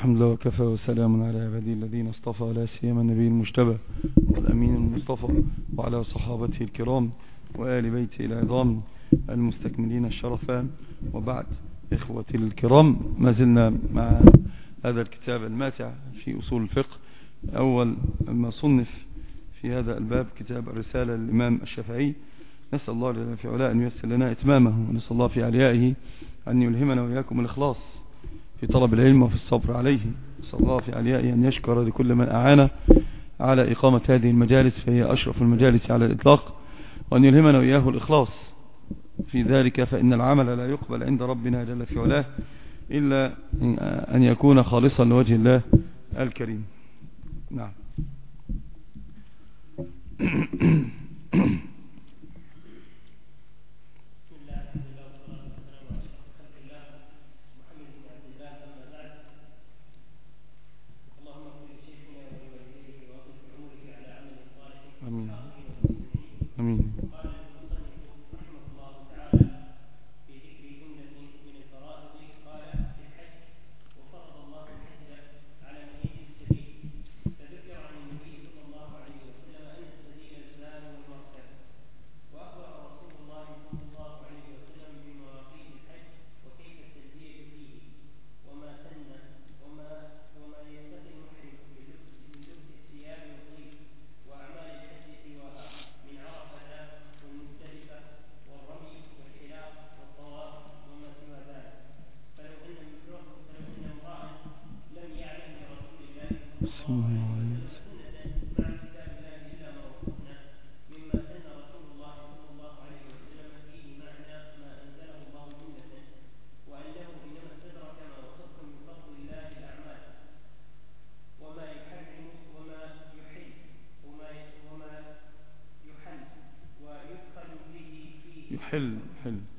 الحمد لله وكفى وسلام على عباده الذين اصطفى، لا سيما النبي المجتبى والأمين المصطفى وعلى صحابته الكرام وآل بيته العظام المستكملين الشرفان. وبعد، إخوتي الكرام، ما زلنا مع هذا الكتاب الماتع في أصول الفقه. أول ما صنف في هذا الباب كتاب الرسالة للإمام الشافعي، نسأل الله جل في علاه أن ييسر لنا إتمامه، ونسأل الله في عليائه أن يلهمنا وإياكم الإخلاص في طلب العلم وفي الصبر عليه. نسأل الله في عليائه أن يشكر لكل من أعانه على إقامة هذه المجالس، فهي أشرف المجالس على الإطلاق، وأن يلهمنا وإياه الإخلاص في ذلك، فإن العمل لا يقبل عند ربنا جل في علاه إلا أن يكون خالصا لوجه الله الكريم. نعم. آمين آمين. حل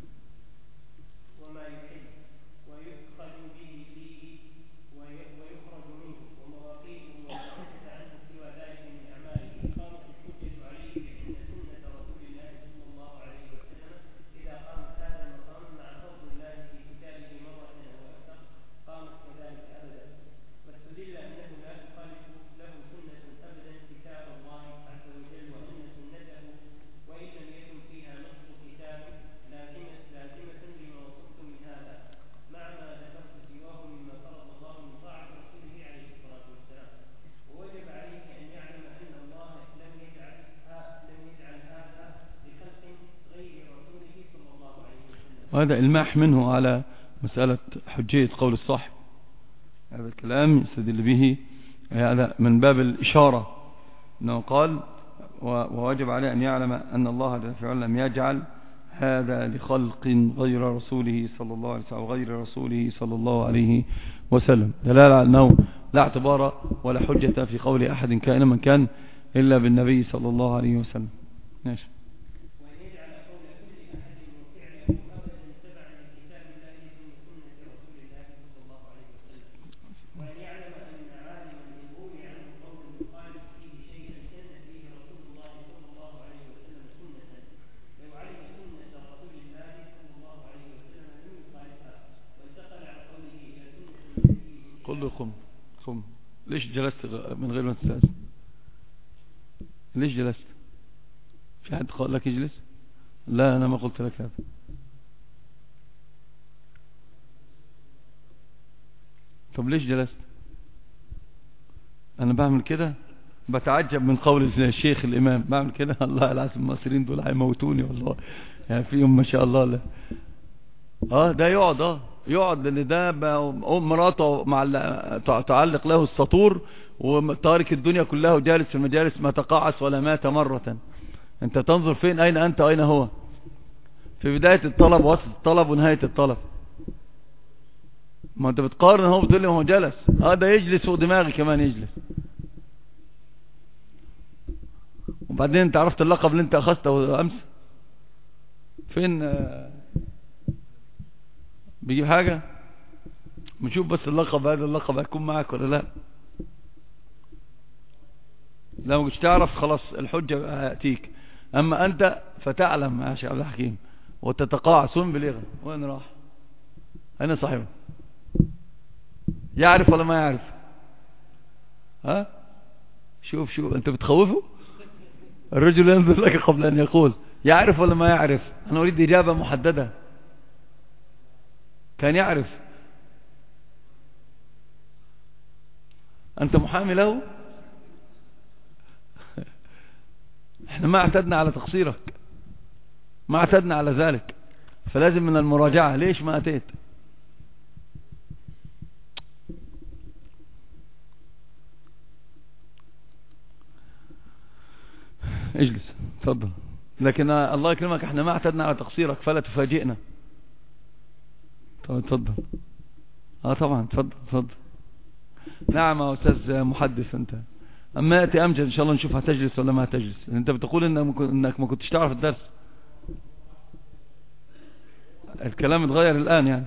وما يحل ويدخل به فيه ويخرج منه ومواقيته وحدث عنه سوى ذلك من أعماله. قامت الحجة عليه بأن سنة رسول الله صلى الله عليه وسلم إذا قامت هذا المقام مع فضل الله في كتابه مرة أو أكثر قامت كذلك أبدا، فاستدل أنه لا تخالف له سنة أبدا كتاب الله عز وجل، وأن سنته وإن لم يكن فيها نص كتاب لازمة لما وصفتم من هذا، مع ما ذكرت سواه مما فرض الله من طاعة رسوله عليه الصلاة والسلام. ووجب عليه أن يعلم أن الله لم يجعل هذا لخلق غير رسوله صلى الله عليه وسلم. وهذا إلماح منه على مسألة حجية قول الصاحب. هذا الكلام يستدل به هذا من باب الإشارة، أنه قال ووجب عليه أن يعلم أن الله جل وعلا لم يجعل هذا لخلق غير رسوله صلى الله عليه وسلم أو غير رسوله صلى الله عليه وسلم، دلالة على أنه لا اعتبار ولا حجة في قول أحد كائنا من كان إلا بالنبي صلى الله عليه وسلم. ماشي. قل له قم. ليش جلست من غير ما تستأذن؟ ليش جلست؟ في حد قال لك اجلس؟ لا، أنا ما قلت لك هذا. طب ليش جلست؟ أنا بعمل كده بتعجب من قول الشيخ الإمام، بعمل كده الله العظيم المصريين دول هيموتوني والله، يعني فيهم ما شاء الله. لا ده يقعد لان ده مراته تعلق له السطور وتارك الدنيا كلها وجالس في المجالس ما تقاعس ولا مات مرة. انت تنظر فين؟ اين انت واين هو؟ في بداية الطلب ووسط الطلب ونهاية الطلب. ما انت بتقارن، هو بتقول لي هو جلس، ده يجلس فوق دماغي كمان يجلس. وبعدين انت عرفت اللقب اللي انت اخذته امس فين؟ بيجيب حاجة؟ بنشوف بس اللقب، هذا اللقب هيكون معك ولا لا؟ لو مش تعرف خلاص الحجة هتيك، اما انت فتعلم يا شيخ عبد الحكيم وتتقاعسون بالإغن. وين راح؟ اين صاحبه؟ يعرف ولا ما يعرف؟ ها شوف انت بتخوفه. الرجل ينظر لك قبل ان يقول. يعرف ولا ما يعرف؟ انا اريد اجابة محددة. كان يعرف. انت محامي له. احنا ما اعتدنا على تقصيرك، ما اعتدنا على ذلك، فلازم من المراجعة. ليش ما اتيت؟ اجلس تفضل. لكن الله يكرمك احنا ما اعتدنا على تقصيرك فلا تفاجئنا. طب تفضل. طبعا تفضل. نعم يا استاذ محدث. انت اما ياتي امجد ان شاء الله نشوف هتجلس ولا ما هتجلس. انت بتقول انك ما كنتش تعرف الدرس. الكلام اتغير الان يعني.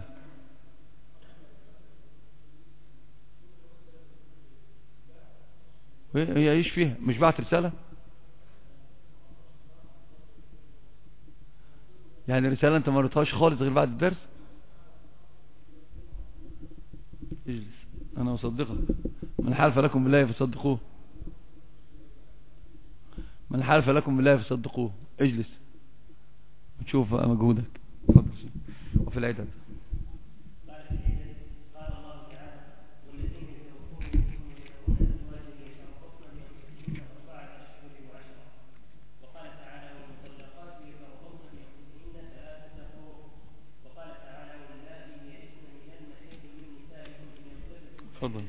هي ايش فيها؟ مش بعت رسالة يعني؟ رسالة انت ما قريتهاش خالص غير بعد الدرس؟ اجلس انا اصدقك. من حلف لكم بالله فصدقوه. من حلف لكم بالله فصدقوه. اجلس وتشوف مجهودك. تفضل. وفي العدد تفضل.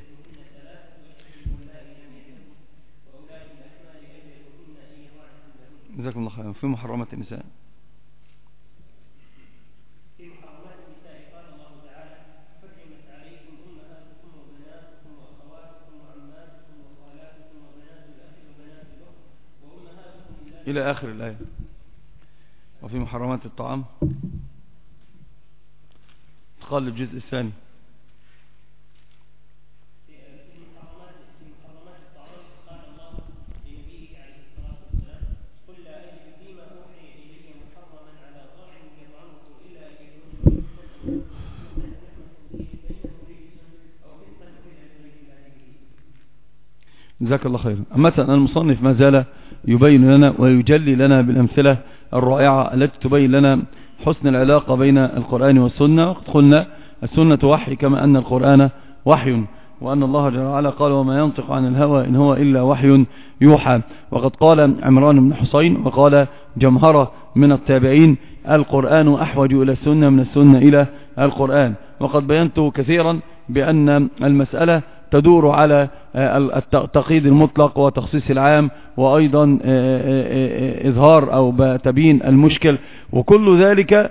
جزاكم الله خيرا. في محرمات النساء. في محرمات النساء قال الله تعالى: حرمت عليكم امهاتكم وبناتكم واخواتكم وعماتكم وخالاتكم وبنات الاخ وبنات الاخت وامهاتكم الى اخر الايه. وفي محرمات الطعام قال الجزء الثاني. جزاك الله خيرا. مثلا المصنف ما زال يبين لنا ويجلي لنا بالأمثلة الرائعة التي تبين لنا حسن العلاقة بين القرآن والسنة. وقد قلنا السنة وحي كما أن القرآن وحي، وأن الله جل وعلا قال: وما ينطق عن الهوى إن هو إلا وحي يوحى. وقد قال عمران بن حسين وقال جمهرة من التابعين: القرآن أحوج إلى السنة من السنة إلى القرآن. وقد بينت كثيرا بأن المسألة تدور على التقييد المطلق وتخصيص العام، وأيضا إظهار أو تبيين المشكل، وكل ذلك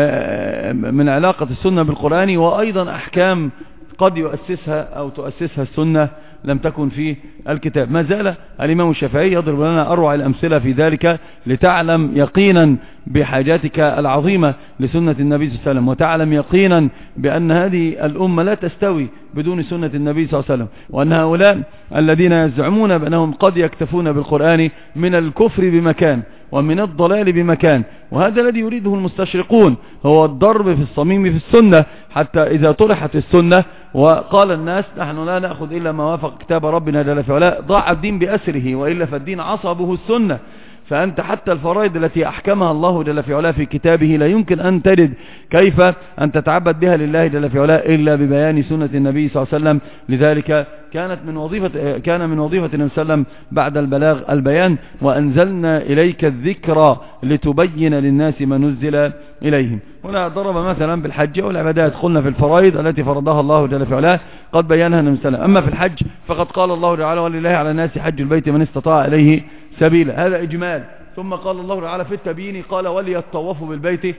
من علاقة السنة بالقرآن، وأيضا أحكام قد يؤسسها أو تؤسسها السنة لم تكن في الكتاب. ما زال الإمام الشافعي يضرب لنا أروع الأمثلة في ذلك لتعلم يقينا بحاجاتك العظيمة لسنة النبي صلى الله عليه وسلم، وتعلم يقينا بأن هذه الأمة لا تستوي بدون سنة النبي صلى الله عليه وسلم، وأن هؤلاء الذين يزعمون بأنهم قد يكتفون بالقرآن من الكفر بمكان ومن الضلال بمكان. وهذا الذي يريده المستشرقون، هو الضرب في الصميم في السنة، حتى إذا طرحت السنة وقال الناس نحن لا نأخذ إلا ما وافق كتاب ربنا جل في علاه، ضاع الدين بأسره، وإلا فالدين عصبه السنة. فأنت حتى الفرائض التي أحكمها الله جل في علاه في كتابه لا يمكن أن تجد كيف أن تتعبد بها لله جل في علاه إلا ببيان سنة النبي صلى الله عليه وسلم. لذلك كان من وظيفة النبي صلى الله عليه وسلم بعد البلاغ البيان: وأنزلنا إليك الذكر لتبين للناس ما نزل إليهم. هنا ضرب مثلا بالحج والعبادات. قلنا في الفرائض التي فرضها الله جل في علاه قد بينها النبي صلى الله عليه وسلم. أما في الحج فقد قال الله تعالى: ولله على الناس حج البيت من استطاع إليه سبيلا. هذا إجمال. ثم قال الله تعالى في التبيين قال: وليطوفوا بالبيت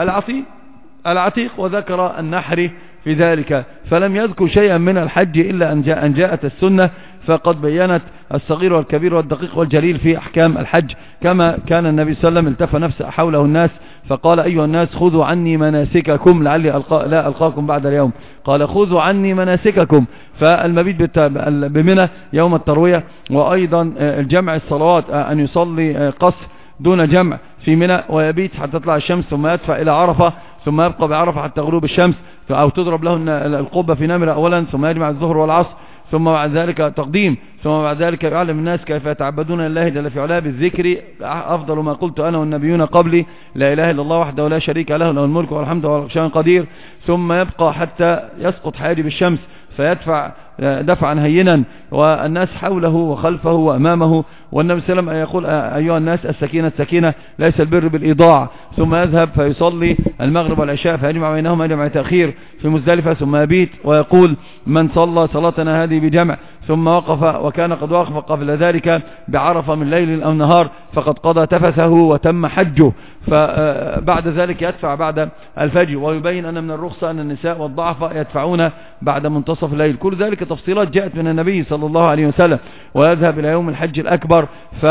العتيق، وذكر النحر في ذلك، فلم يذكر شيئا من الحج إلا أن جاءت السنة، فقد بينت الصغير والكبير والدقيق والجليل في أحكام الحج. كما كان النبي صلى الله عليه وسلم التف نفسه حوله الناس فقال: أيها الناس خذوا عني مناسككم لعلي لا ألقاكم بعد اليوم. قال: خذوا عني مناسككم. فالمبيت بمنى يوم التروية، وأيضا الجمع الصلوات، أن يصلي قصر دون جمع في منى ويبيت حتى تطلع الشمس ثم يدفع إلى عرفة ثم يبقى بعرفة حتى غروب الشمس، أو تضرب له القبة في نمرة أولا، ثم يجمع الظهر والعصر، ثم بعد ذلك تقديم، ثم بعد ذلك يعلم الناس كيف يتعبدون لله جل في علاه بالذكر، أفضل ما قلت أنا والنبيون قبلي، لا إله إلا الله وحده لا شريك له، له الملك والحمد وهو على كل شيء قدير. ثم يبقى حتى يسقط حاجب الشمس فيدفع دفعا هينا، والناس حوله وخلفه وأمامه، والنبي صلى الله عليه وسلم يقول أيها الناس السكينة السكينة ليس البر بالإيضاع. ثم يذهب فيصلي المغرب والعشاء فيجمع بينهما جمع تأخير في مزدلفة، ثم يبيت ويقول من صلى صلاتنا هذه بجمع ثم وقف وكان قد وقف قبل ذلك بعرفة من ليل أو نهار فقد قضى تفثه وتم حجه. فبعد ذلك يدفع بعد الفجر، ويبين أن من الرخصة أن النساء والضعفاء يدفعون بعد منتصف الليل. كل ذلك تفصيلات جاءت من النبي صلى الله عليه وسلم. ويذهب إلى يوم الحج الأكبر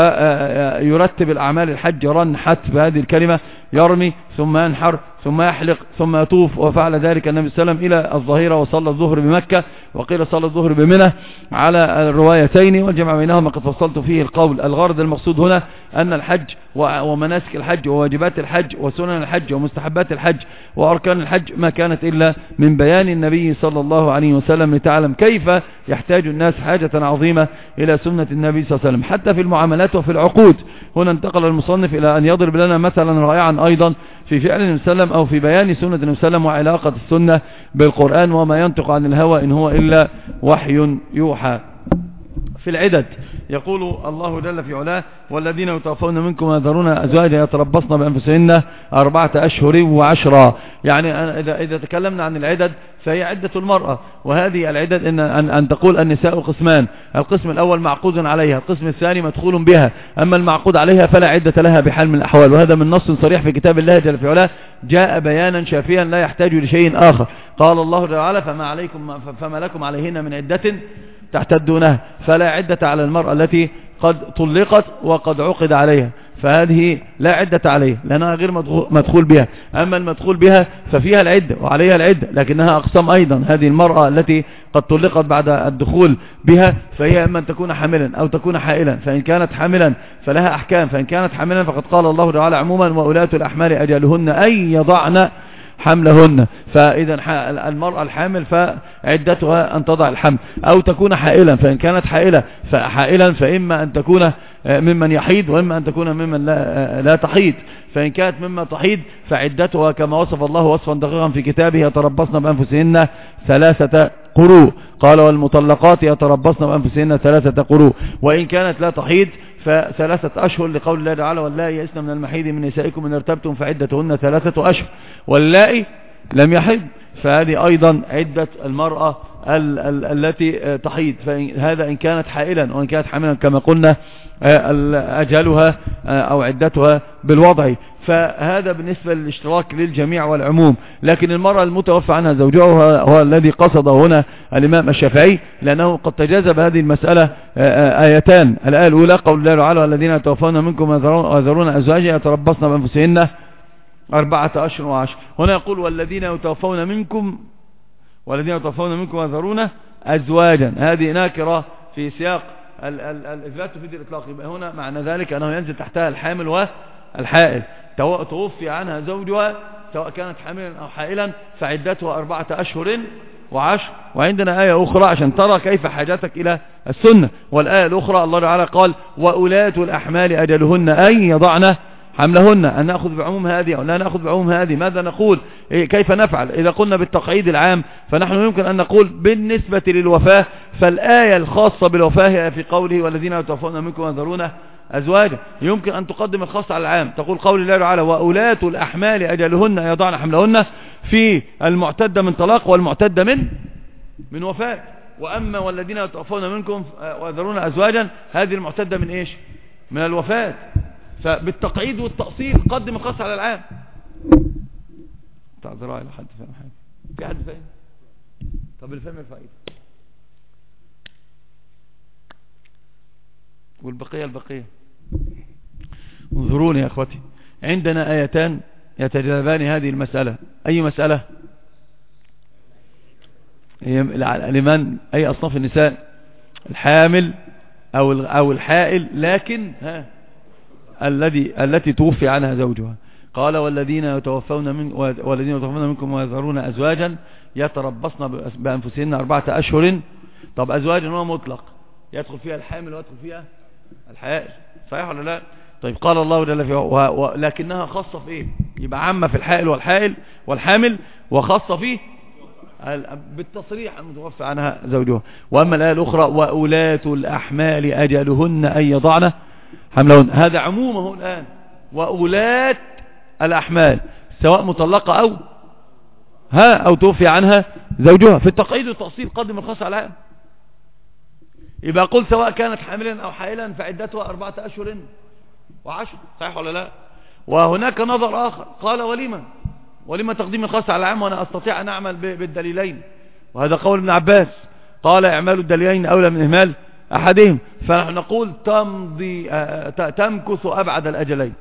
فيرتب الأعمال الحج رنحت بهذه الكلمة، يرمي ثم ينحر ثم يحلق ثم يطوف. وفعل ذلك النبي صلى الله عليه وسلم إلى الظهيرة وصلى الظهر بمكة، وقيل صلى الظهر بمنى على الروايتين، والجمع بينهما قد فصلت فيه القول. الغرض المقصود هنا أن الحج ومناسك الحج وواجبات الحج وسنن الحج ومستحبات الحج وأركان الحج ما كانت إلا من بيان النبي صلى الله عليه وسلم، لتعلم كيف يحتاج الناس حاجة عظيمة إلى سنة النبي صلى الله عليه وسلم حتى في المعاملات وفي العقود. هنا انتقل المصنف إلى أن يضرب لنا مثلا رائعا أيضا في فعل النبي صلى الله عليه وسلم أو في بيان سنة النبي صلى الله عليه وسلم وعلاقة السنة بالقرآن، وما ينطق عن الهوى إن هو إلا وحي يوحى. في العدد يقول الله جل في علاه والذين يتوفون منكم ويذرون أزواجا يتربصن بأنفسهن 4 أشهر و10. يعني إذا تكلمنا عن العدد فهي عدة المرأة، وهذه العدد أن تقول النساء قسمان، القسم الأول معقود عليها، القسم الثاني مدخول بها، أما المعقود عليها فلا عدة لها بحال من الأحوال. وهذا من نص صريح في كتاب الله جل في علاه جاء بيانا شافيا لا يحتاج لشيء آخر. قال الله تعالى فما لكم عليهن من عدة تعتدونها، فلا عدة على المرأة التي قد طلقت وقد عقد عليها، فهذه لا عدة عليها لأنها غير مدخول بها. أما المدخول بها ففيها العدة وعليها العدة، لكنها أقسام أيضا. هذه المرأة التي قد طلقت بعد الدخول بها فهي إما أن تكون حاملا أو تكون حائلا، فإن كانت حاملا فلها أحكام، فإن كانت حاملا فقد قال الله تعالى عموما وأولاة الأحمال أجلهن أن يضعن حملهن. فإذا المرأة الحامل فعدتها أن تضع الحمل، أو تكون حائلا، فإن كانت حائلا فإما أن تكون ممن يحيض وإما أن تكون ممن لا تحيض. فإن كانت مما تحيض فعدتها كما وصف الله وصفا دقيقا في كتابه يتربصن بأنفسهن 3 قروء. قال والمطلقات يتربصن بأنفسهن 3 قروء. وإن كانت لا تحيض ف3 أشهر لقول الله تعالى واللائي يئسن من المحيض من نسائكم إن ارتبتم فعدتهن 3 أشهر، واللائي لم يحض فهذه أيضا عدة المرأة التي تحيض. هذا إن كانت حائلا، وإن كانت حاملا كما قلنا أجلها أو عدتها بالوضع. فهذا بالنسبة للاشتراك للجميع والعموم. لكن المرأة المتوفى عنها زوجها هو الذي قصده هنا الإمام الشافعي، لأنه قد تجاذب هذه المسألة آيتان. الآية الأولى قول الله تعالى الذين يتوفون منكم ويذرون أزواجا يتربصن بأنفسهن 4 أشهر و10. هنا يقول والذين يتوفون منكم ويذرون أزواجا، هذه ناكرة في سياق الإثبات تفيد الإطلاق. يبقى هنا معنى ذلك أنه ينزل تحتها الحامل والحائل. توفي عنها زوجها سواء كانت حاملا أو حائلا فعدتها 4 أشهر و10. وعندنا آية أخرى عشان ترى كيف حاجتك إلى السنة. والآية الأخرى الله تعالى قال وأولاة الأحمال أجلهن أن يضعن حملهن. أن نأخذ بعموم هذه أو لا نأخذ بعموم هذه؟ ماذا نقول؟ كيف نفعل؟ إذا قلنا بالتقعيد العام فنحن يمكن أن نقول بالنسبة للوفاة فالآية الخاصة بالوفاة هي في قوله والذين يتوفون منكم ويذرون أزواجا. يمكن أن تقدم الخاص على العام، تقول قول الله تعالى وأولاة الأحمال أجلهن يضعن حملهن في المعتدة من طلاق والمعتدة من وفاة. وأما والذين يتوفون منكم ويذرون أزواجا هذه المعتدة من إيش؟ من الوفاة. فبالتقعيد والتأصيل قدم الخاص على العام. تعذرها إلى حد فهم حاجة؟ في حد فهم؟ طب الفهم الفائدة والبقية انظروني يا أخوتي، عندنا آيتان يتجاذبان هذه المسألة. أي مسألة؟ لمن؟ أي أصناف النساء؟ الحامل أو الحائل، لكن التي توفي عنها زوجها. قال والذين يتوفون منكم ويذرون أزواجا يتربصن بأنفسهن 4 أشهر. طب أزواج هو مطلق، يدخل فيها الحامل ويدخل فيها الحائل، صحيح ولا لا؟ طيب قال الله جل في لكنها خاصة في ايه؟ يبقى عامة في الحائل والحامل، وخاصة فيه بالتصريح المتوفى عنها زوجها. واما الآية الأخرى وأولاة الأحمال أجلهن أن يضعن حملهن، هذا عمومه الآن. وأولاة الأحمال سواء مطلقة أو توفي عنها زوجها. في التقييد والتأصيل قدم الخاص على العام. يبقى قل سواء كانت حاملا أو حائلا فعدتها 4 أشهر و10، صحيح ولا لا؟ وهناك نظر آخر قال ولما تقديم الخاص على العام وأنا أستطيع أن أعمل بالدليلين، وهذا قول ابن عباس قال اعمال الدليلين أولى من إهمال أحدهم. فنحن نقول تمكث أبعد الأجلين،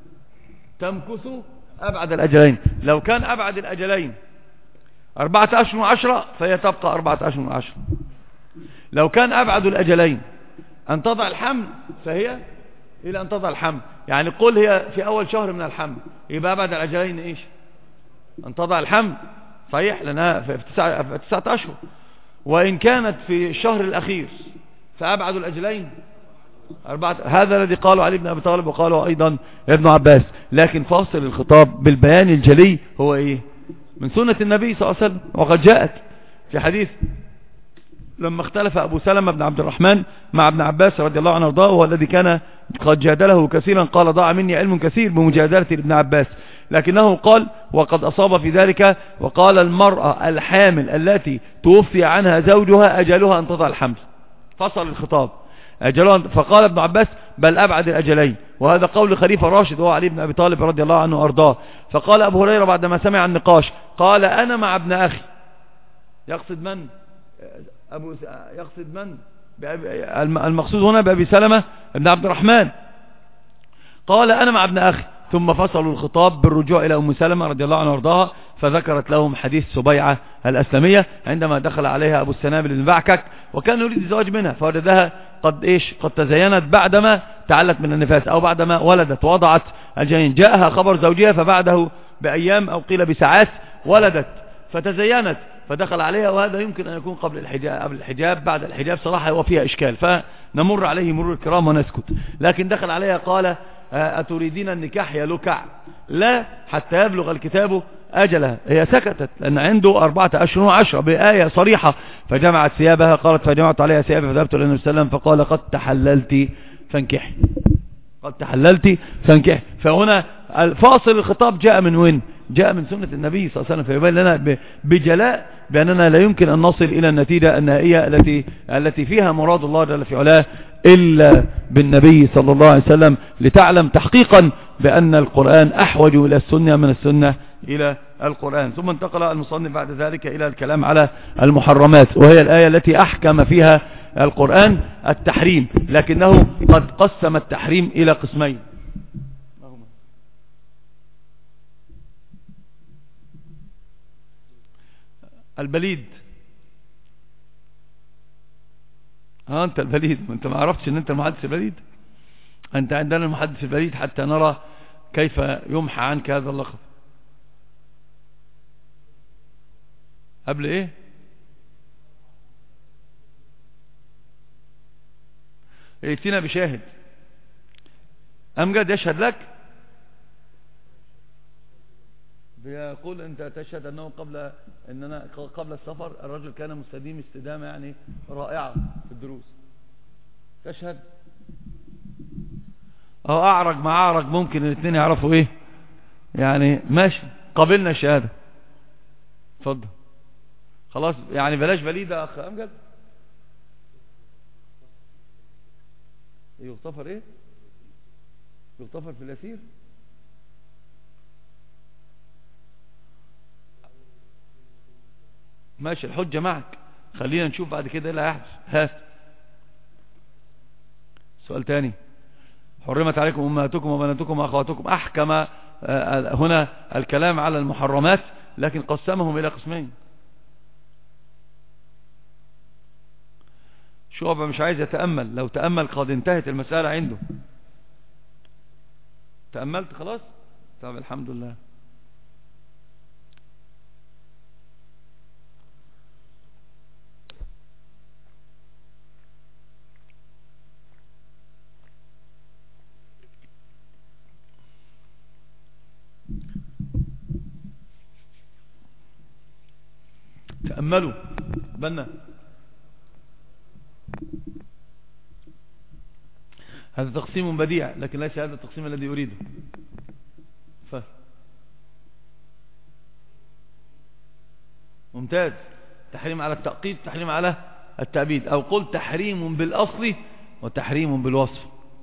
لو كان أبعد الأجلين 4 أشهر و10 فهي تبقى 4 أشهر و10. لو كان أبعد الأجلين أن تضع الحمل فهي إلى أن تضع الحمل. يعني قل هي في أول شهر من الحمل، يبقى أبعد الأجلين إيش؟ أن تضع الحمل، صحيح، لأنها في 9 أشهر. وإن كانت في الشهر الأخير فأبعد الأجلين 4. هذا الذي قاله علي بن أبي طالب وقاله أيضا ابن عباس. لكن فاصل الخطاب بالبيان الجلي هو إيه؟ من سنة النبي صلى الله عليه وسلم. وقد جاءت في حديث لما اختلف أبو سلمة بن عبد الرحمن مع ابن عباس رضي الله عنه وارضاه، وهو الذي كان قد جادله كثيرا، قال ضاع مني علم كثير بمجادلة ابن عباس، لكنه قال وقد أصاب في ذلك، وقال المرأة الحامل التي توفي عنها زوجها أجلها أن تضع الحمل. فصل الخطاب أجلها، فقال ابن عباس بل أبعد الأجلين، وهذا قول خليفة راشد وهو علي بن أبي طالب رضي الله عنه وارضاه. فقال أبو هريرة بعدما سمع النقاش قال أنا مع ابن أخي. يقصد من؟ المقصود هنا بأبي سلمة بن عبد الرحمن. قال أنا مع ابن أخي. ثم فصلوا الخطاب بالرجوع إلى أم سلمة رضي الله عنها وارضاها، فذكرت لهم حديث سبيعة الأسلمية عندما دخل عليها أبو السنابل بن بعكك وكان يريد الزواج منها، فوجدها قد تزينت بعدما تعلت من النفاس أو بعدما ولدت وضعت الجنين. جاءها خبر زوجها فبعده بأيام أو قيل بساعات ولدت فتزينت، فدخل عليها، وهذا يمكن أن يكون قبل الحجاب بعد الحجاب صراحة هو فيها إشكال، فنمر عليه مرور الكرام ونسكت. لكن دخل عليها قال أتريدين النكاح يا لكع؟ لا حتى يبلغ الكتاب أجلها. هي سكتت لأن عنده 4 أشهر و10 بآية صريحة. فجمعت ثيابها، قالت فجمعت عليها ثيابها فذهبت إلى النبي صلى الله عليه وسلم فقال قد تحللت فانكحي، قد تحللت فانكحي. فهنا الفاصل الخطاب جاء من وين؟ جاء من سنة النبي صلى الله عليه وسلم، فيبين لنا بجلاء بأننا لا يمكن أن نصل إلى النتيجة النهائية التي فيها مراد الله جل في علاه إلا بالنبي صلى الله عليه وسلم، لتعلم تحقيقا بأن القرآن أحوج إلى السنة من السنة إلى القرآن. ثم انتقل المصنف بعد ذلك إلى الكلام على المحرمات، وهي الآية التي أحكم فيها القرآن التحريم، لكنه قد قسم التحريم إلى قسمين. البليد، انت البليد، انت ما عرفتش ان انت المحدث البليد؟ انت عندنا المحدث البليد حتى نرى كيف يمحى عنك هذا اللقب. قبل ايه؟ ائتنا بشاهد. امجد يشهد لك، بيقول انت تشهد انه قبل السفر الرجل كان مستديم استدامة يعني رائعة في الدروس. تشهد اعرج مع اعرج ممكن الاثنين يعرفوا ايه يعني. ماشي، قبلنا الشهادة، اتفضل خلاص. يعني بلاش بليد يا اخ امجد. يغتفر ايه؟ يغتفر في اليسير. ماشي، الحجة معك، خلينا نشوف بعد كده ايه اللي هيحدث. هات سؤال تاني. حرمت عليكم امهاتكم وبناتكم واخواتكم. احكم هنا الكلام على المحرمات لكن قسمهم الى قسمين. شعبة مش عايز يتأمل، لو تأمل قد انتهت المسألة عنده. تأملت خلاص؟ طب الحمد لله. تأملوا بنا هذا تقسيم بديع، لكن ليس هذا التقسيم الذي أريده. ممتاز. تحريم على التأقيد، تحريم على التأبيد، أو قل تحريم بالأصل وتحريم بالوصف.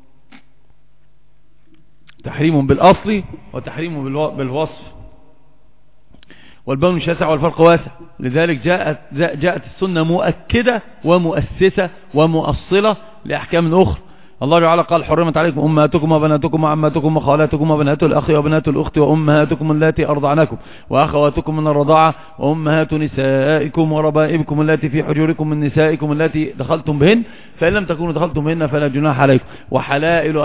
تحريم بالأصل وتحريم بالوصف، والبون شاسع والفرق واسع. لذلك جاءت السنة مؤكدة ومؤسسة ومؤصلة لأحكام أخرى. الله تعالى قال حرمت عليكم أمهاتكم وبناتكم وعماتكم وخالاتكم وبنات الأخ وبنات الأخت وأمهاتكم اللاتي أرضعنكم وأخواتكم من الرضاعة وأمهات نسائكم وربائبكم اللاتي في حجوركم من نسائكم اللاتي دخلتم بهن، فإن لم تكونوا دخلتم بهن فلا جناح عليكم، وحلائل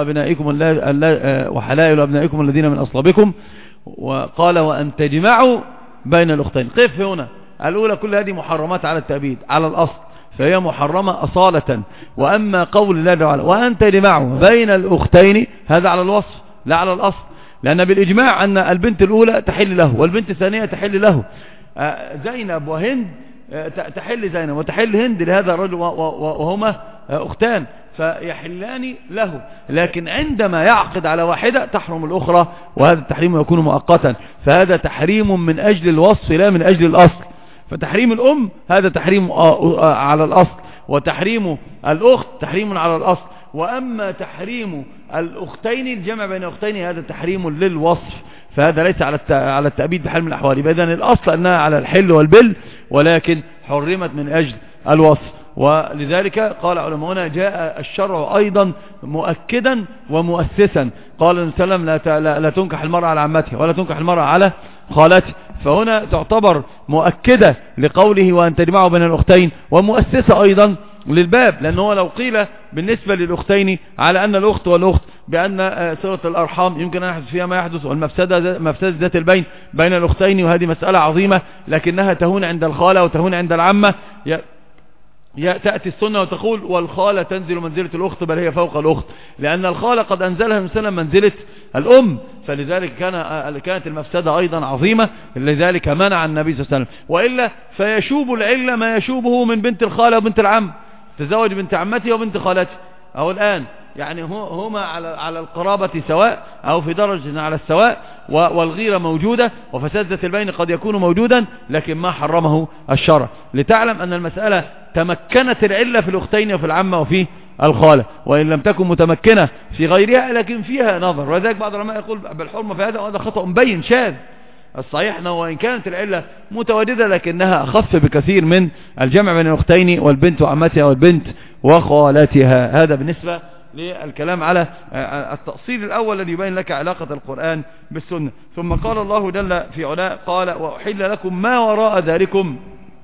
أبنائكم الذين من أصلابكم. وقال وأن تجمعوا بين الأختين. قف هنا. الأولى كل هذه محرمات على التأبيد على الأصل، فهي محرمة أصالة. وأما قول الله تعالى وأن تجمعوا بين الأختين، هذا على الوصف لا على الأصل، لأن بالإجماع أن البنت الأولى تحل له والبنت الثانية تحل له. زينب وهند تحل زينب وتحل هند لهذا الرجل وهما أختان، فيحلان له، لكن عندما يعقد على واحدة تحرم الأخرى، وهذا التحريم يكون مؤقتا. فهذا تحريم من أجل الوصف لا من أجل الأصل. فتحريم الأم هذا تحريم على الأصل، وتحريم الأخت تحريم على الأصل. وأما تحريم الأختين الجمع بين أختين هذا تحريم للوصف، فهذا ليس على التأبيد بحال من الأحوال. إذن الأصل أنها على الحل والبل، ولكن حرمت من أجل الوصف. ولذلك قال علماؤنا جاء الشرع أيضا مؤكدا ومؤسسا. قال النبي صلى الله عليه وسلم لا تنكح المرأة على عمتها ولا تنكح المرأة على خالتها، فهنا تعتبر مؤكدة لقوله وأن تجمعوا بين الأختين، ومؤسسة أيضا للباب، لأنه لو قيل بالنسبة للأختين على أن الأخت والأخت بأن صلة الأرحام يمكن أن يحدث فيها ما يحدث، والمفسدة مفسدة ذات البين بين الأختين، وهذه مسألة عظيمة لكنها تهون عند الخالة وتهون عند العمة. تأتي السنة وتقول والخالة تنزل منزلة الأخت بل هي فوق الأخت، لأن الخالة قد أنزلها المسلم منزلة الأم، فلذلك كانت المفسدة أيضا عظيمة، لذلك منع النبي صلى الله عليه وسلم. وإلا فيشوب العلة ما يشوبه من بنت الخالة وبنت العم، تزوج بنت عمتي وبنت خالتي، أو الآن يعني هما على القرابة سواء أو في درجة على السواء، والغيرة موجودة، وفساد ذات البين قد يكون موجودا، لكن ما حرمه الشرع، لتعلم أن المسألة تمكنت العلة في الأختين وفي العمة وفي الخالة، وإن لم تكن متمكنة في غيرها لكن فيها نظر. وذلك بعض العلماء يقول بالحرمة في هذا، وهذا خطأ مبين شاذ. الصحيح أنه وإن كانت العلة متواجدة لكنها أخف بكثير من الجمع بين الأختين والبنت وعمتها والبنت وخالتها. هذا بالنسبة للكلام على التأصيل الأول الذي يبين لك علاقة القرآن بالسنة. ثم قال الله جل في علاه قال وأحل لكم ما وراء ذلكم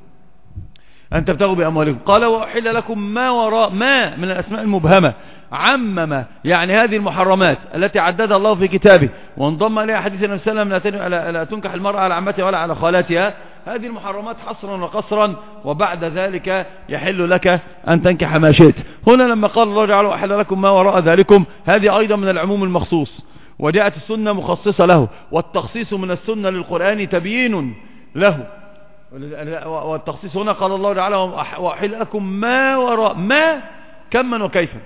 أن تبتغوا بأموالكم. قال وأحل لكم ما وراء، ما من الأسماء المبهمة، عمم يعني هذه المحرمات التي عددها الله في كتابه وانضم إليها حديث النبي صلى الله عليه وسلم لا تنكح المرأة على عمتها ولا على خالاتها، هذه المحرمات حصرا وقصرا، وبعد ذلك يحل لك أن تنكح ما شئت. هنا لما قال الله تعالى وأحل لكم ما وراء ذلكم، هذه أيضا من العموم المخصوص، وجاءت السنة مخصصة له، والتخصيص من السنة للقرآن تبيين له. والتخصيص هنا قال الله تعالى وأحل لكم ما وراء، ما كما وكيفا،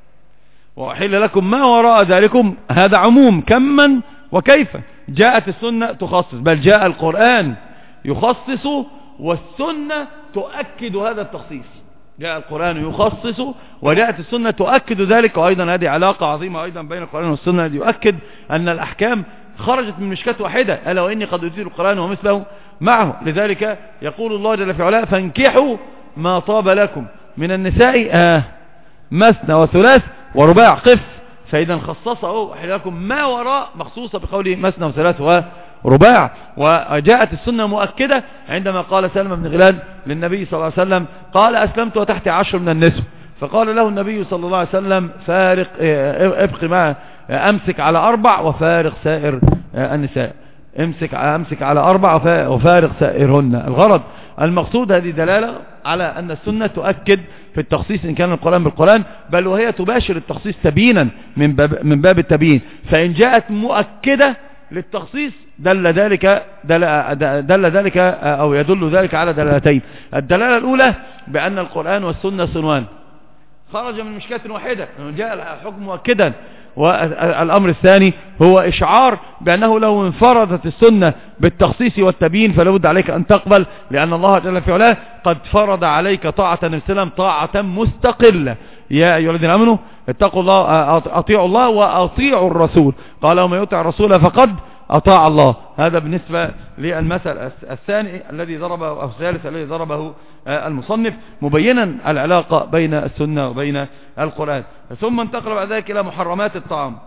وأحل لكم ما وراء ذلكم، هذا عموم كما وكيفا. جاءت السنة تخصص، بل جاء القرآن يخصص والسنة تؤكد هذا التخصيص. جاء القرآن يخصص وجاءت السنة تؤكد ذلك. وأيضا هذه علاقة عظيمة أيضا بين القرآن والسنة، يؤكد أن الأحكام خرجت من مشكاة واحدة، ألا وإني قد أتيت القرآن ومثله معه. لذلك يقول الله جل في علاه فانكحوا ما طاب لكم من النساء مثنى وثلاث ورباع. قف. فإذا خصصه أحل لكم ما وراء مخصوصة بقوله مثنى وثلاث ورباع. وجاءت السنة مؤكدة عندما قال سلمة بن غلال للنبي صلى الله عليه وسلم قال أسلمت وتحت 10 من النسوة، فقال له النبي صلى الله عليه وسلم فارق ابق ما أمسك على 4 وفارق سائر النساء. امسك على 4 وفارق سائرهن. الغرض المقصود هذه دلالة على أن السنة تؤكد في التخصيص إن كان القرآن بالقرآن، بل وهي تباشر التخصيص تبيينا من باب التبيين. فإن جاءت مؤكدة للتخصيص دل ذلك أو يدل ذلك على دلالتين. الدلالة الأولى بأن القرآن والسنة صنوان، خرج من مشكاة واحدة، جاء الحكم مؤكدا. والأمر الثاني هو إشعار بأنه لو انفردت السنة بالتخصيص والتبيين فلا بد عليك أن تقبل، لأن الله جل في علاه قد فرض عليك طاعة السلام طاعة مستقلة. يا أيها الذين آمنوا اتقوا الله، أطيعوا الله وأطيعوا الرسول، قال ومن يطع الرسول فقد أطاع الله. هذا بالنسبة للمثل الثاني الذي ضربه أو الثالث الذي ضربه المصنف، مبينا العلاقة بين السنة وبين القرآن. ثم انتقل بعد ذلك إلى محرمات الطعام.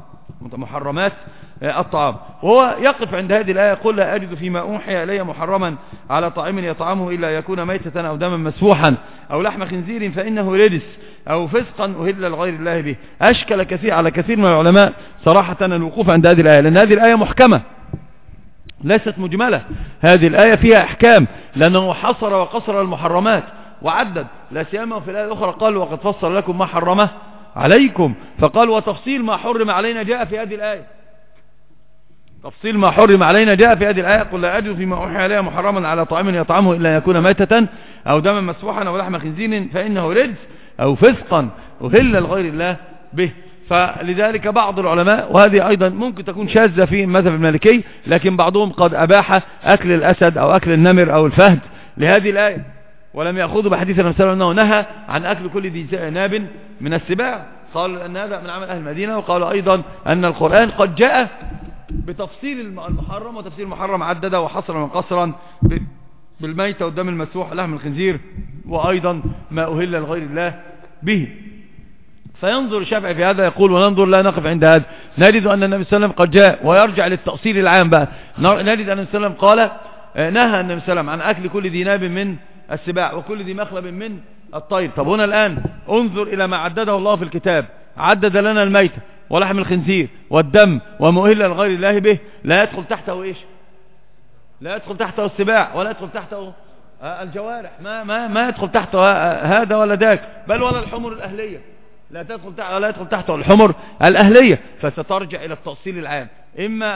وهو يقف عند هذه الآية: قل لا أجد فيما أوحي إلي محرما على طاعم يطعمه إلا يكون ميتة أو دما مسفوحا أو لحم خنزير فإنه رجس أو فسقا أهل لغير الله به. أشكل على كثير من العلماء صراحة الوقوف عند هذه الآية، لأن هذه الآية محكمة ليست مجملة. هذه الآية فيها أحكام، لأنه حصر وقصر المحرمات وعدد، لا سيما في الآية الأخرى قال وقد فصل لكم ما حرمه عليكم، فقال وتفصيل ما حرم علينا جاء في هذه الآية. تفصيل ما حرم علينا جاء في هذه الآية: قل لا أجد فيما أوحي إلي محرما على طعام يطعمه إلا يكون ميتة أو دما مسفوحا أو لحم خنزير فإنه رجس أو فسقا أهل لغير الله به. فلذلك بعض العلماء، وهذه أيضا ممكن تكون شاذة في المذهب المالكي، لكن بعضهم قد أباح أكل الأسد أو أكل النمر أو الفهد لهذه الآية، ولم يأخذوا بحديث النبي صلى الله عليه وسلم أنه نهى عن أكل كل ذي ناب من السباع. قالوا أن هذا من عمل أهل المدينة، وقالوا أيضا أن القرآن قد جاء بتفصيل المحرم، وتفصيل المحرم عدد وحصرا وقصرا بالميت والدم المسفوح ولحم الخنزير وأيضا ما أهل لغير الله به. فينظر الشافعي في هذا يقول: وننظر لا نقف عند هذا، نجد أن النبي صلى الله عليه وسلم قد جاء، ويرجع للتأصيل العام بقى، نجد أن النبي صلى الله عليه وسلم قال نهى النبي صلى الله عليه وسلم عن أكل كل ذي ناب من السباع وكل ذي مخلب من الطير. طب هنا الآن انظر إلى ما عدده الله في الكتاب، عدد لنا الميت ولحم الخنزير والدم ومؤهل لغير الله به، لا يدخل تحته إيش؟ لا يدخل تحته السباع، ولا يدخل تحته الجوارح، ما يدخل تحته هذا ولا ذاك، بل ولا الحمر الأهلية لا يدخل تحته الحمر الأهلية. فسترجع إلى التأصيل العام، إما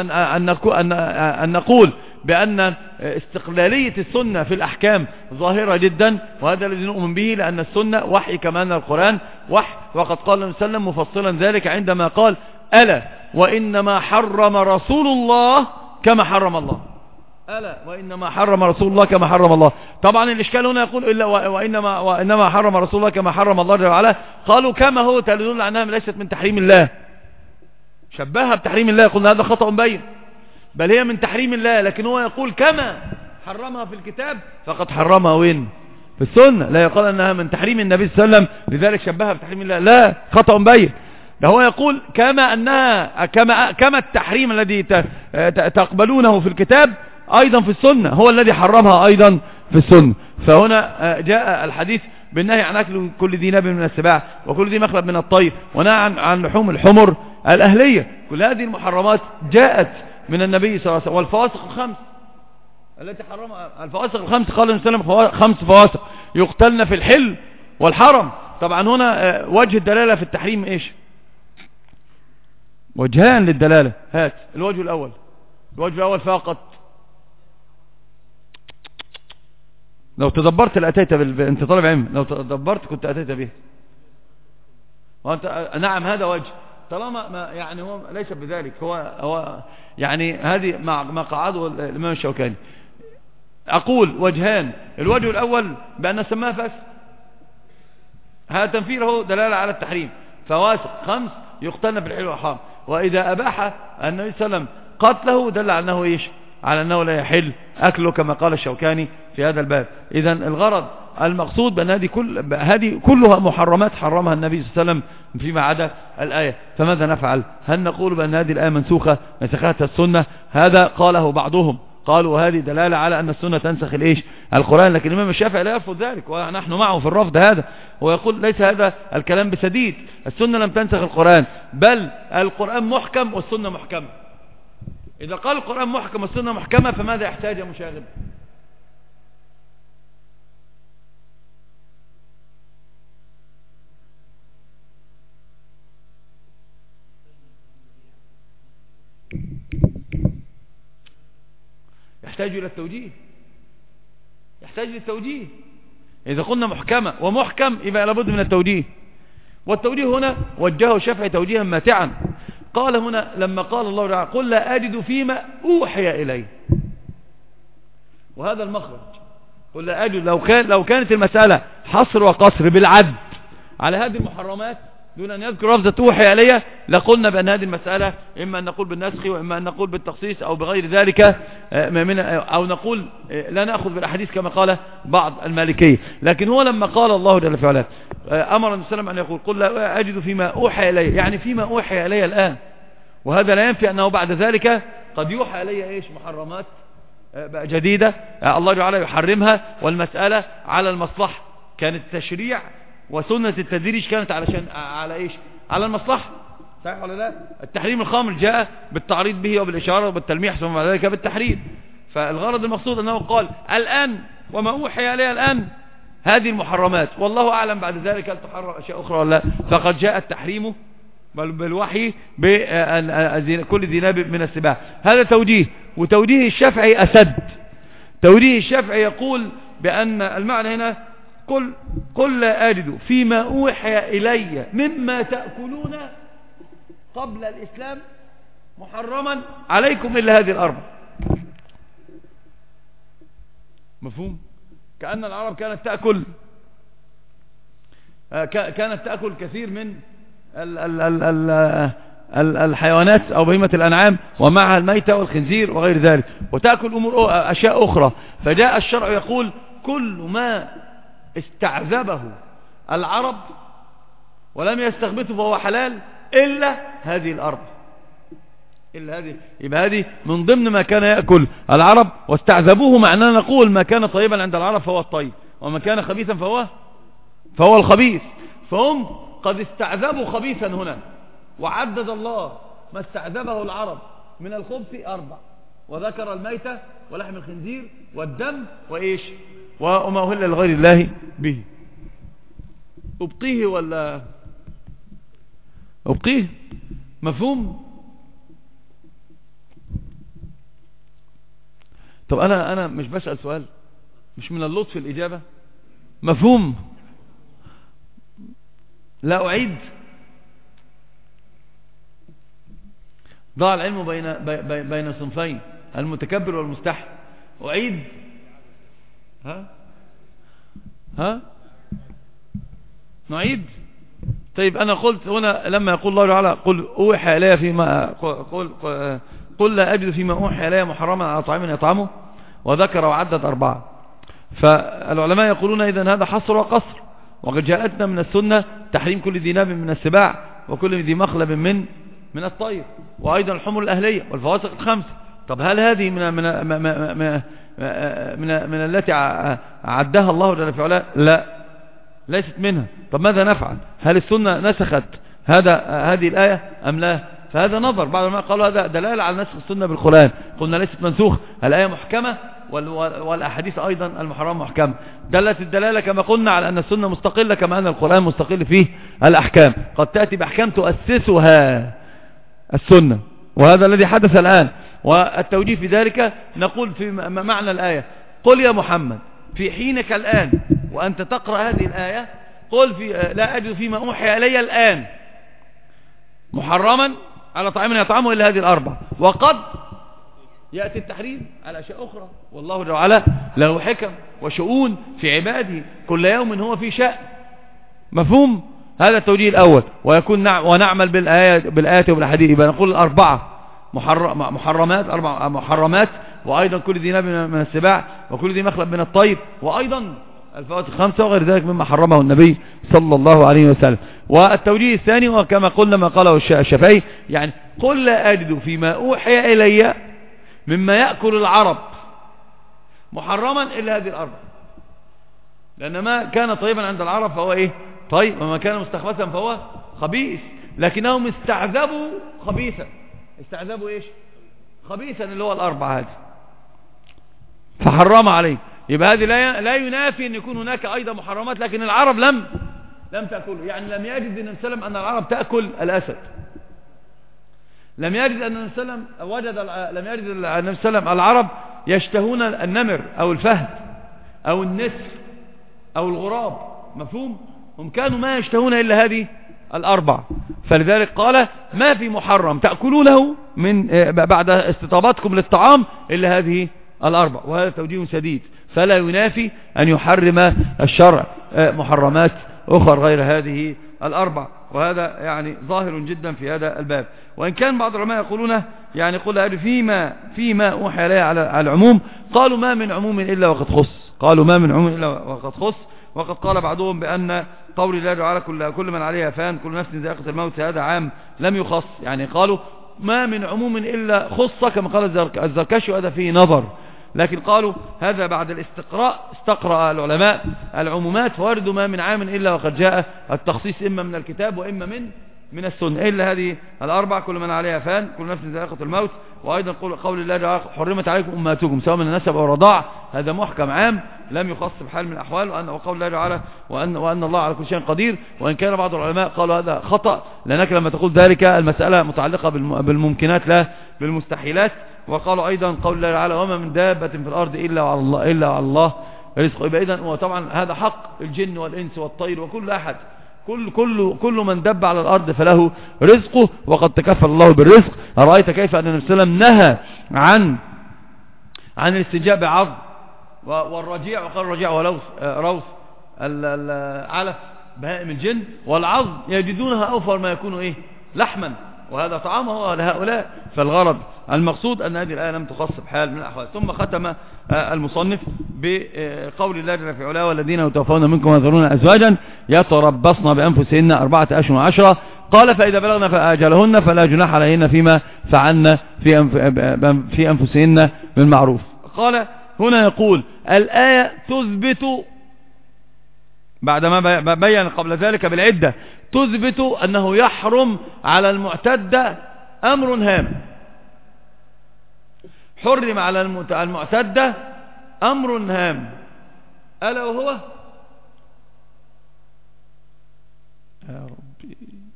أن نقول بأن استقلالية السنة في الأحكام ظاهرة جدا، وهذا الذي نؤمن به، لأن السنة وحي كما أن القرآن وحي. وقد قال النبي صلى الله عليه وسلم مفصلا ذلك عندما قال: ألا وإنما حرم رسول الله كما حرم الله. ألا وإنما حرم رسول الله كما حرم الله. طبعا الإشكال هنا يقول إلا وإنما حرم رسول الله كما حرم الله جل وعلا. قالوا كما هو تدل عنها ليست من تحريم الله، شبهها بتحريم الله، قلنا هذا خطأ بين، بل هي من تحريم الله، لكن هو يقول كما حرمها في الكتاب فقد حرمها وين؟ في السنة. لا يقال أنها من تحريم النبي صلى الله عليه وسلم لذلك شبهها بتحريم الله، لا، خطأ بين. ده هو يقول كما أنها كما التحريم الذي تقبلونه في الكتاب أيضا في السنة هو الذي حرمها أيضا في السنة. فهنا جاء الحديث بالنهي عن أكل كل ذي ناب من السباع وكل ذي مخلب من الطير، ونهى عن لحوم الحمر الأهلية. كل هذه المحرمات جاءت من النبي صلى الله عليه وسلم. والفواسق الخمس التي حرمها، الفواسق الخمس قال النبي صلى الله عليه وسلم 5 فواسق يقتلن في الحل والحرم. طبعا هنا وجه الدلالة في التحريم إيش؟ وجهان للدلالة. هات الوجه الأول فقط. لو تدبرت لأتيت انت طالب علم، لو تدبرت كنت أتيت به. وانت نعم هذا وجه، طالما ما يعني هو ليس بذلك، هو يعني هذه ما قعده الإمام الشوكاني. أقول وجهان. الوجه الأول بأن سماه فاسق، هذا تنفيره دلالة على التحريم. فواسق 5 يقتلن بالحل والحرام. وإذا أباح النبي صلى الله عليه وسلم قتله دل على أنه إيش؟ على أنه لا يحل أكله كما قال الشوكاني في هذا الباب. إذن الغرض المقصود بأن هذه كلها محرمات حرمها النبي صلى الله عليه وسلم فيما عدا الآية. فماذا نفعل؟ هل نقول بأن هذه الآية منسوخة نسختها السنة؟ هذا قاله بعضهم، قالوا هذه دلالة على أن السنة تنسخ الإيش؟ القرآن. لكن الإمام الشافعي لا يرفض ذلك، ونحن معه في الرفض هذا. هو يقول ليس هذا الكلام بسديد، السنة لم تنسخ القرآن، بل القرآن محكم والسنة محكمة. إذا قال القرآن محكم والسنة محكمة فماذا يحتاج يا مشاغب؟ يحتاج إلى التوجيه، يحتاج للتوجيه. إذا قلنا محكمة ومحكم يبقى لابد من التوجيه، والتوجيه هنا وجهه الشافعي توجيها ماتعا. قال هنا لما قال الله تعالى قل لا أجد فيما أوحي إليه، وهذا المخرج قل لا أجد، لو كانت المسألة حصر وقصر بالعد على هذه المحرمات دون أن يذكر لفظة أوحي إليه لقلنا بأن هذه المسألة إما أن نقول بالنسخ وإما أن نقول بالتخصيص أو بغير ذلك، أو نقول لا نأخذ بالأحاديث كما قال بعض المالكية. لكن هو لما قال الله جل وعلا أمر النبي صلى الله عليه وسلم أن يقول قل لا أجد فيما أوحي إليه، يعني فيما أوحي إليه الآن، وهذا لا ينفي أنه بعد ذلك قد يوحى إليه إيش محرمات جديدة الله تعالى يحرمها، والمسألة على المصلحة. كان التشريع وسنة التدريج كانت على إيش؟ على المصلحة، صحيح ولا لا؟ التحريم الخامر جاء بالتعريض به وبالإشارة وبالتلميح ثم بعد ذلك بالتحريم. فالغرض المقصود أنه قال الآن وما أوحي إليه الآن هذه المحرمات، والله أعلم بعد ذلك هل تحرم أشياء أخرى ولا لا. فقد جاء التحريم بالوحي بكل ذي ناب من السباع. هذا توجيه. وتوجيه الشافعي أسد. توجيه الشافعي يقول بأن المعنى هنا قل لا أجد فيما أوحي إلي مما تأكلون قبل الإسلام محرما عليكم إلا هذه الأربع. مفهوم؟ كأن العرب كانت تأكل كثير من الحيوانات أو بهيمة الأنعام ومعها الميتة والخنزير وغير ذلك، وتأكل أشياء أخرى. فجاء الشرع يقول كل ما استعذبه العرب ولم يستغبته فهو حلال إلا هذه الأربع. إلا هذه، يبقى هذه من ضمن ما كان يأكل العرب واستعذبوه. معناه نقول ما كان طيبا عند العرب فهو الطيب، وما كان خبيثا فهو الخبيث. فهم قد استعذبوا خبيثا هنا، وعدد الله ما استعذبه العرب من الخبث 4، وذكر الميتة ولحم الخنزير والدم وإيش وما أهل لغير الله به. أبقيه ولا أبقيه؟ مفهوم؟ طب أنا مش بسأل سؤال، مش من اللطف الإجابة؟ مفهوم؟ لا أعيد. ضاع العلم بين صنفين، المتكبر والمستحي. أعيد؟ ها نعيد؟ طيب أنا قلت هنا لما يقول الله تعالى قل أوحى إلي فيما قل لا أجد فيما أوحى إلي محرما على طعام يطعمه، وذكر وعدد 4. فالعلماء يقولون إذن هذا حصر وقصر، وقد جاءتنا من السنة تحريم كل ذي ناب من السباع وكل ذي مخلب من الطير، وأيضا الحمر الأهلية والفواسق 5. طب هل هذه من التي عدها الله جل في علاه؟ لا، ليست منها. طب ماذا نفعل؟ هل السنة نسخت هذه الآية أم لا؟ فهذا نظر. بعض ما قالوا هذا دلالة على نسخ السنة بالقرآن، قلنا ليست منسوخ، الآية محكمة والأحاديث أيضا المحرم محكمة. دلت الدلالة كما قلنا على أن السنة مستقلة كما أن القرآن مستقل فيه الأحكام، قد تأتي بأحكام تؤسسها السنة، وهذا الذي حدث الآن. والتوجيه في ذلك نقول في معنى الآية قل يا محمد في حينك الآن وأنت تقرأ هذه الآية قل لا أجد فيما أوحي إلي الآن محرما على طعام يطعمه إلا هذه الأربع. وقد يأتي التحريم على أشياء أخرى، والله جل وعلا له حكم وشؤون في عباده، كل يوم هو في شأن. مفهوم؟ هذا التوجيه الأول. ويكون ونعمل بالآيات وبالحديث. يبقى نقول 4 محرمات، 4 محرمات، وأيضا كل ذي ناب من السباع وكل ذي مخلب من الطير، وأيضا الفواتح 5 وغير ذلك مما حرمه النبي صلى الله عليه وسلم. والتوجيه الثاني وكما قلنا ما قاله الشافعي، يعني قل لا أجد فيما أوحي إلي مما يأكل العرب محرما إلا هذه الأربع، لأن ما كان طيبا عند العرب فهو إيه؟ طيب، وما كان مستخبثا فهو خبيث. لكنهم استعذبوا خبيثا. استعذبوا إيش؟ خبيثا اللي هو الأربع هذه، فحرم عليه. يبقى هذه لا ينافي أن يكون هناك أيضا محرمات، لكن العرب لم تأكله. يعني لم يجد النبي صلى الله عليه وسلم أن العرب تأكل الأسد، لم يجد النبي صلى الله عليه وسلم العرب يشتهون النمر أو الفهد أو النسر أو الغراب، مفهوم؟ هم كانوا ما يشتهون إلا هذه الأربع. فلذلك قال ما في محرم تأكلونه من بعد استطابتكم للطعام إلا هذه الأربع. وهذا توجيه سديد، فلا ينافي أن يحرم الشرع محرمات أخرى غير هذه الأربع. وهذا يعني ظاهر جدا في هذا الباب. وإن كان بعض العلماء يقولون يعني قل فيما أوحي إليه على العموم، قالوا ما من عموم إلا وقد خص، قالوا ما من عموم إلا وقد خص. وقد قال بعضهم بأن قول الله تعالى كل من عليها فان كل نفس ذائقة الموت هذا عام لم يخص، يعني قالوا ما من عموم إلا خص كما قال الزركشي، وهذا فيه نظر. لكن قالوا هذا بعد الاستقراء استقرأ العلماء العمومات، فورد ما من عام إلا وقد جاء التخصيص إما من الكتاب وإما من السنة، إلا هذه الأربع كل من عليها فان كل نفس ذائقة الموت. وأيضا قول الله تعالى حرمت عليكم أمهاتكم سواء من النسب أو الرضاع، هذا محكم عام لم يخص بحال من الأحوال. وقول الله تعالى وأن الله على كل شيء قدير. وإن كان بعض العلماء قالوا هذا خطأ، لأنك لما تقول ذلك المسألة متعلقة بالممكنات لا بالمستحيلات. وقالوا أيضا قول الله تعالى وما من دابة في الأرض إلا على الله رزقه. يبقى إذن وطبعا هذا حق الجن والإنس والطير وكل أحد، كل من دب على الأرض فله رزقه، وقد تكفل الله بالرزق. أرأيت كيف أن النبي صلى الله عليه وسلم نهى عن الاستنجاء بعظم والرجيع، وقال الرجيع وروث علف بهائم الجن، والعظم يجدونها أوفر ما يكون لحما، وهذا طعامه لهؤلاء. فالغرض المقصود أن هذه الآية لم تخص بحال من الأحوال. ثم ختم المصنف بقول الله جل في علاه والذين يتوفون منكم ويذرون أزواجا يتربصن بأنفسهن 4 أشهر و10. قال فإذا بلغن فأجلهن فلا جناح عليهن فيما فعلن في أنفسهن بالمعروف. قال هنا يقول الآية تثبت بعدما بيّن قبل ذلك بالعدة، تثبت أنه يحرم على المعتدة أمر هام. حرم على المعتدة أمر هام، ألا وهو يا ربي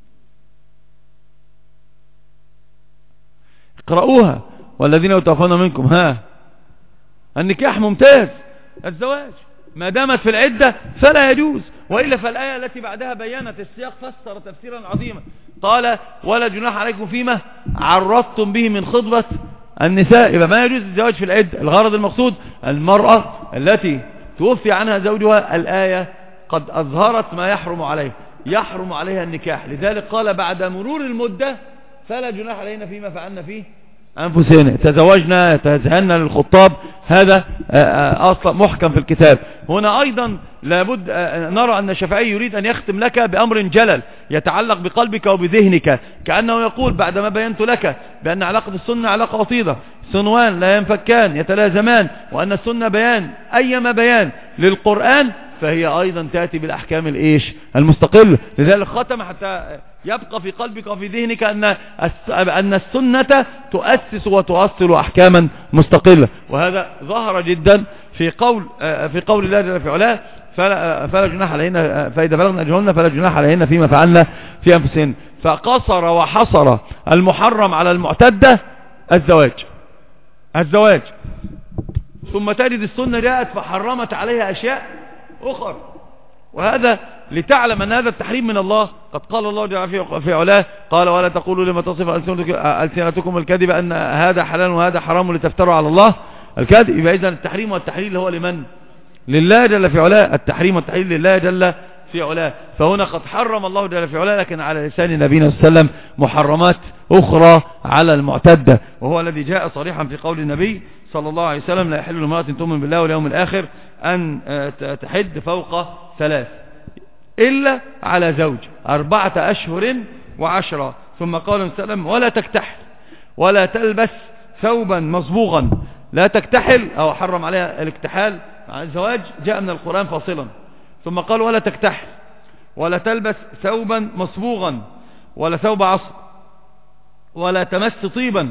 اقرأوها والذين يتوفون منكم النكاح ممتاز، الزواج ما دامت في العدة فلا يجوز. وإلا فالآية التي بعدها بيانت السياق فسر تفسيرا عظيما، قال ولا جناح عليكم فيما عرضتم به من خطبة النساء. يبقى ما يجوز الزواج في العدة. الغرض المقصود المرأة التي توفي عنها زوجها، الآية قد أظهرت ما يحرم عليها النكاح. لذلك قال بعد مرور المدة فلا جناح علينا فيما فعلنا فيه أنفسنا، تزوجنا يتزهن للخطاب. هذا أصلا محكم في الكتاب. هنا أيضا لابد نرى أن الشافعي يريد أن يختم لك بأمر جلل يتعلق بقلبك وبذهنك، كأنه يقول بعدما بينت لك بأن علاقة السنة علاقة وطيدة، صنوان لا ينفكان يتلازمان، وأن السنة بيان أيما بيان للقرآن، فهي أيضا تأتي بالأحكام المستقلة. لذلك ختم حتى يبقى في قلبك وفي ذهنك أن السنة تؤسس وتؤصل أحكاما مستقلة. وهذا ظهر جدا في قول الله جل في علاه فلا جناح علينا فإذا بلغنا أجلهن فلا جناح علينا فيما فعلنا في أنفسهن. فقصر وحصر المحرم على المعتدة الزواج. ثم تجد السنة جاءت فحرمت عليها أشياء أخرى. وهذا لتعلم أن هذا التحريم من الله. قد قال الله جل في علاه قال ولا تقولوا لما تصف ألسنتكم الكذب أن هذا حلال وهذا حرام لتفتروا على الله الكذب. يبقى إذن التحريم والتحليل هو لمن؟ لله جل في علاه. التحريم والتحليل لله جل في علاه. فهنا قد حرم الله جل في علاه، لكن على لسان نبينا صلى الله عليه وسلم محرمات أخرى على المعتدة، وهو الذي جاء صريحا في قول النبي صلى الله عليه وسلم لا يحل لامرأة تؤمن بالله واليوم الآخر أن تحد فوق 3 إلا على زوج 4 أشهر و10. ثم قال صلى الله عليه وسلم ولا تكتحل ولا تلبس ثوبا مصبوغا. لا تكتحل أو حرم عليها الاكتحال عن الزواج جاء من القرآن فاصلا. ثم قال ولا تكتحل ولا تلبس ثوبا مصبوغا ولا ثوب عصر ولا تمس طيبا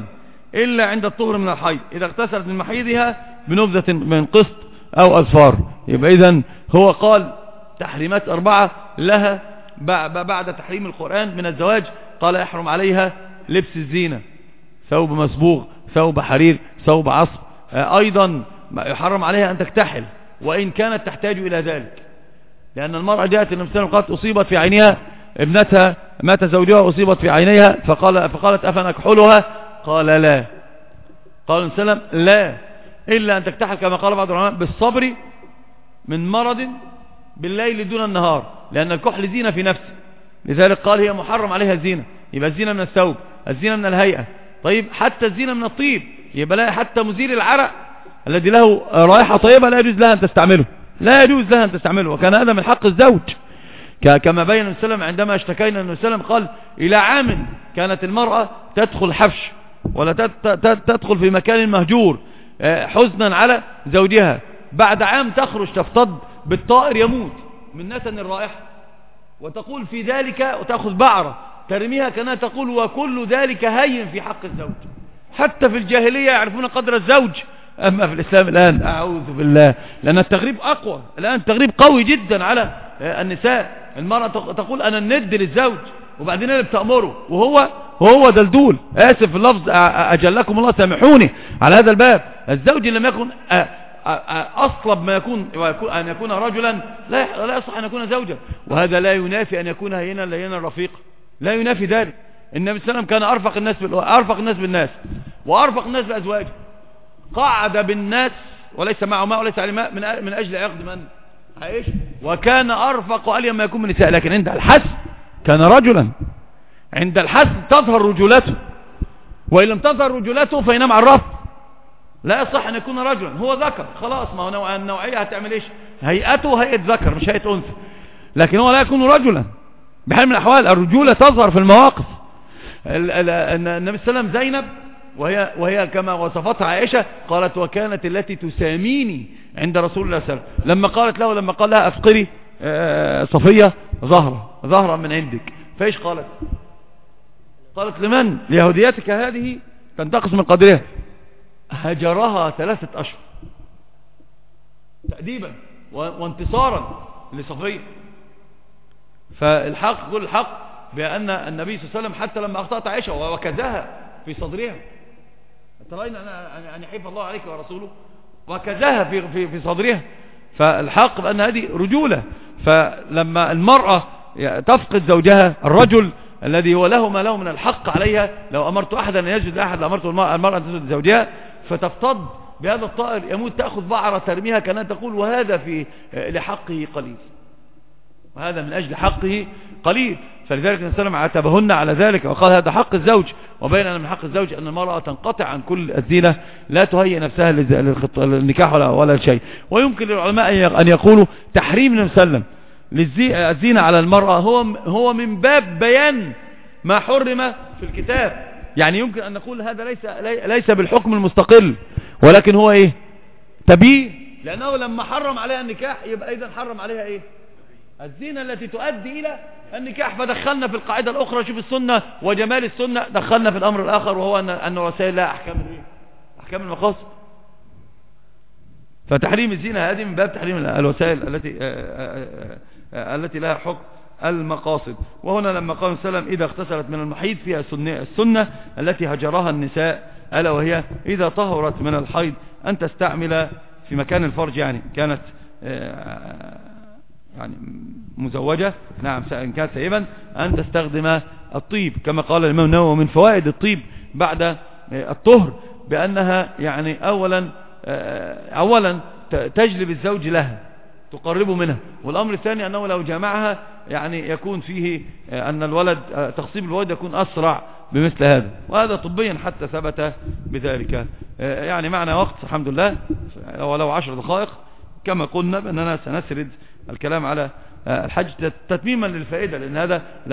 إلا عند الطهر من الحيض إذا اغتسلت من محيضها بنبذة من قسط أو أظفار. يبقى إذن هو قال تحريمات 4 لها بعد تحريم القرآن من الزواج. قال يحرم عليها لبس الزينة، ثوب مسبوغ، ثوب حرير، ثوب عصب. أيضا يحرم عليها أن تكتحل وإن كانت تحتاج إلى ذلك، لأن المرأة جاءت النبي صلى الله عليه وسلم أصيبت في عينها، ابنتها مات زوجها أصيبت في عينيها فقالت أفنكحلها؟ قال لا. قال النبي صلى الله عليه وسلم لا، إلا أن تكتحل كما قال بعض العلماء بالصبر من مرض بالليل دون النهار، لأن الكحل زينة في نفسه، لذلك قال هي محرم عليها الزينة. يبقى الزينة من الثوب، الزينة من الهيئة. طيب حتى الزينة من الطيب، يبقى لا، حتى مزيل العرق الذي له رائحة طيبة لا يجوز لها أن تستعمله، لا يجوز لها أن تستعمله. وكان هذا من حق الزوج، كما بين النبي صلى الله عليه وسلم عندما اشتكينا النبي صلى الله عليه وسلم قال إلى عام كانت المرأة تدخل حفش ولا تدخل في مكان مهجور حزنا على زوجها، بعد عام تخرج تفتض بالطائر يموت من نتن الرائحة، وتقول في ذلك وتأخذ بعرة ترميها كانها تقول وكل ذلك هين في حق الزوج. حتى في الجاهلية يعرفون قدر الزوج، أما في الإسلام الآن أعوذ بالله، لأن التغريب أقوى الآن، التغريب قوي جدا على النساء. المرأة تقول أنا الند للزوج، وبعدين اللي بتأمره وهو دلدول، آسف في اللفظ أجلكم الله سامحوني على هذا الباب. الزوج لم يكن أصلب ما يكون أن يكون رجلا لا يصح أن يكون زوجا، وهذا لا ينافي أن يكون هينا لينا رفيقا، لا ينافي ذلك. النبي صلى الله عليه وسلم كان أرفق الناس بالناس وأرفق الناس بأزواجه، قعد بالناس وليس معه ماء وليس عليه ماء من أجل عقد من عائشة، وكان أرفق أليا ما يكون من النساء. لكن عند الحث كان رجلا، عند الحث تظهر رجولته، وإن لم تظهر رجولته فإنما مع الرفض. لا يصح أن يكون رجلا، هو ذكر خلاص، ما هو النوعية هتعمل إيش؟ هيئته هيئة ذكر مش هيئة أنثى، لكن هو لا يكون رجلا بحال من الأحوال. الرجولة تظهر في المواقف. النبي صلى الله عليه وسلم زينب وهي كما وصفتها عائشة قالت وكانت التي تساميني عند رسول الله صلى الله عليه وسلم، لما قال لها أفقري صفية ظهرا من عندك، فايش قالت؟ قالت لمن؟ ليهوديتك هذه تنتقص من قدرها. هجرها 3 أشهر تأديبا وانتصارا لصفية. فالحق كل الحق بأن النبي صلى الله عليه وسلم حتى لما أخطأت عائشة وكزها في صدرها، ترين أن يحب الله عليك ورسوله، وكزها في صدرها. فالحق بأن هذه رجولة. فلما المرأة تفقد زوجها، الرجل الذي هو له ما له من الحق عليها، لو أمرت أحدا أن يسجد لأحد لأمرت المرأة أن تسجد لزوجها، فتفتض بهذا الطائر يموت، تأخذ بعرة ترميها كانها تقول وهذا في لحقه قليل، وهذا من أجل حقه قليل. فلذلك النبي صلى الله عليه وسلم عاتبهن على ذلك وقال هذا حق الزوج، وبين أن من حق الزوج أن المرأة تنقطع عن كل الزينة، لا تهيئ نفسها للنكاح ولا شيء. ويمكن للعلماء أن يقولوا تحريم النبي صلى الله عليه وسلم للزينة على المرأة هو من باب بيان ما حرم في الكتاب. يعني يمكن أن نقول هذا ليس بالحكم المستقل، ولكن هو إيه؟ تبيين، لأنه لما حرم عليها النكاح يبقى أيضا حرم عليها إيه؟ الزينة التي تؤدي إلى النكاح. فدخلنا في القاعدة الأخرى، شوف السنة وجمال السنة، دخلنا في الأمر الآخر وهو أن وسائل لها أحكام المقاصد. فتحريم الزينة هذه من باب تحريم الوسائل التي لها حكم المقاصد. وهنا لما قال صلى الله عليه وسلم إذا اغتسلت من المحيض فيها السنة التي هجرها النساء، ألا وهي إذا طهرت من الحيض أن تستعمل في مكان الفرج، يعني كانت يعني مزوجة، نعم إن كانت سيبا، أن تستخدم الطيب كما قال الإمام النووي. من فوائد الطيب بعد الطهر بأنها يعني أولا تجلب الزوج لها، تقربه منها، والأمر الثاني أنه لو جامعها يعني يكون فيه أن الولد تخصيب الولد يكون أسرع بمثل هذا، وهذا طبيا حتى ثبت بذلك. يعني معنا وقت الحمد لله ولو 10 دقائق، كما قلنا بأننا سنسرد الكلام على الحج تتميما للفائدة، لأن هذا